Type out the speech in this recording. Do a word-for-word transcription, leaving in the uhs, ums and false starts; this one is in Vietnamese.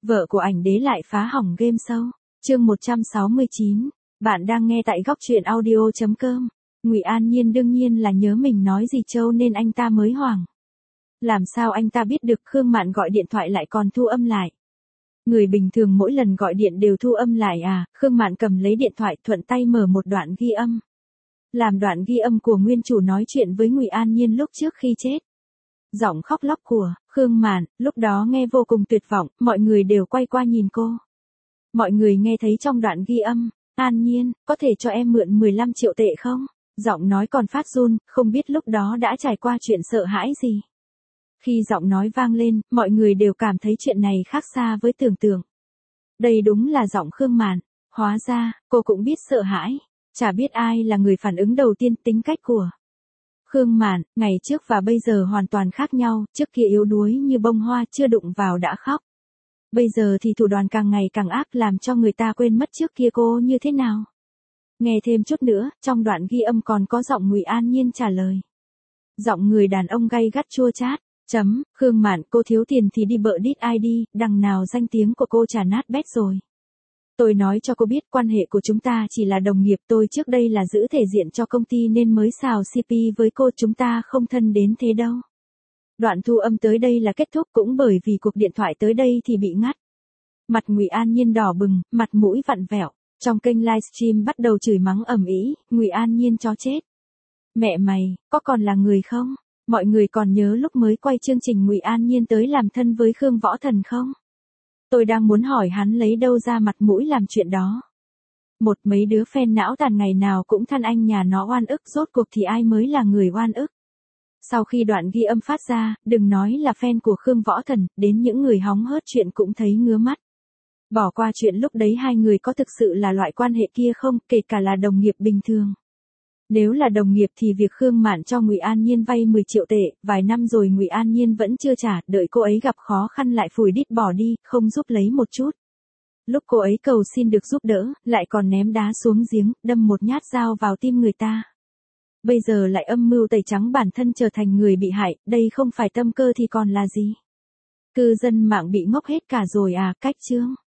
Vợ của ảnh đế lại phá hỏng game show. Chương một trăm sáu mươi chín. Bạn đang nghe tại góc truyện audio chấm com. Ngụy An Nhiên đương nhiên là nhớ mình nói gì trâu nên anh ta mới hoảng. Làm sao anh ta biết được Khương Mạn gọi điện thoại lại còn thu âm lại? Người bình thường mỗi lần gọi điện đều thu âm lại à? Khương Mạn cầm lấy điện thoại thuận tay mở một đoạn ghi âm. Làm đoạn ghi âm của nguyên chủ nói chuyện với Ngụy An Nhiên lúc trước khi chết. Giọng khóc lóc của Khương Mạn lúc đó nghe vô cùng tuyệt vọng, mọi người đều quay qua nhìn cô. Mọi người nghe thấy trong đoạn ghi âm, An Nhiên, có thể cho em mượn mười lăm triệu tệ không? Giọng nói còn phát run, không biết lúc đó đã trải qua chuyện sợ hãi gì. Khi giọng nói vang lên, mọi người đều cảm thấy chuyện này khác xa với tưởng tượng. Đây đúng là giọng Khương Mạn, hóa ra, cô cũng biết sợ hãi. Chả biết ai là người phản ứng đầu tiên. Tính cách của Khương Mạn, ngày trước và bây giờ hoàn toàn khác nhau, trước kia yếu đuối như bông hoa chưa đụng vào đã khóc. Bây giờ thì thủ đoạn càng ngày càng ác làm cho người ta quên mất trước kia cô như thế nào. Nghe thêm chút nữa, trong đoạn ghi âm còn có giọng Ngụy An Nhiên trả lời. Giọng người đàn ông gay gắt chua chát, chấm, Khương Mạn cô thiếu tiền thì đi bợ đít ai đi, đằng nào danh tiếng của cô chả nát bét rồi. Tôi nói cho cô biết quan hệ của chúng ta chỉ là đồng nghiệp, tôi trước đây là giữ thể diện cho công ty nên mới xào xê pê với cô, chúng ta không thân đến thế đâu. Đoạn thu âm tới đây là kết thúc, cũng bởi vì cuộc điện thoại tới đây thì bị ngắt. Mặt Ngụy An Nhiên đỏ bừng, mặt mũi vặn vẹo, trong kênh livestream bắt đầu chửi mắng ầm ĩ, Ngụy An Nhiên chó chết. Mẹ mày, có còn là người không? Mọi người còn nhớ lúc mới quay chương trình Ngụy An Nhiên tới làm thân với Khương Võ Thần không? Tôi đang muốn hỏi hắn lấy đâu ra mặt mũi làm chuyện đó. Một mấy đứa fan não tàn ngày nào cũng than anh nhà nó oan ức, rốt cuộc thì ai mới là người oan ức. Sau khi đoạn ghi âm phát ra, đừng nói là fan của Khương Võ Thần, đến những người hóng hớt chuyện cũng thấy ngứa mắt. Bỏ qua chuyện lúc đấy hai người có thực sự là loại quan hệ kia không, kể cả là đồng nghiệp bình thường. Nếu là đồng nghiệp thì việc Khương Mạn cho Ngụy An Nhiên vay mười triệu tệ, vài năm rồi Ngụy An Nhiên vẫn chưa trả, đợi cô ấy gặp khó khăn lại phủi đít bỏ đi, không giúp lấy một chút. Lúc cô ấy cầu xin được giúp đỡ, lại còn ném đá xuống giếng, đâm một nhát dao vào tim người ta. Bây giờ lại âm mưu tẩy trắng bản thân trở thành người bị hại, đây không phải tâm cơ thì còn là gì? Cư dân mạng bị ngốc hết cả rồi à, cách chương.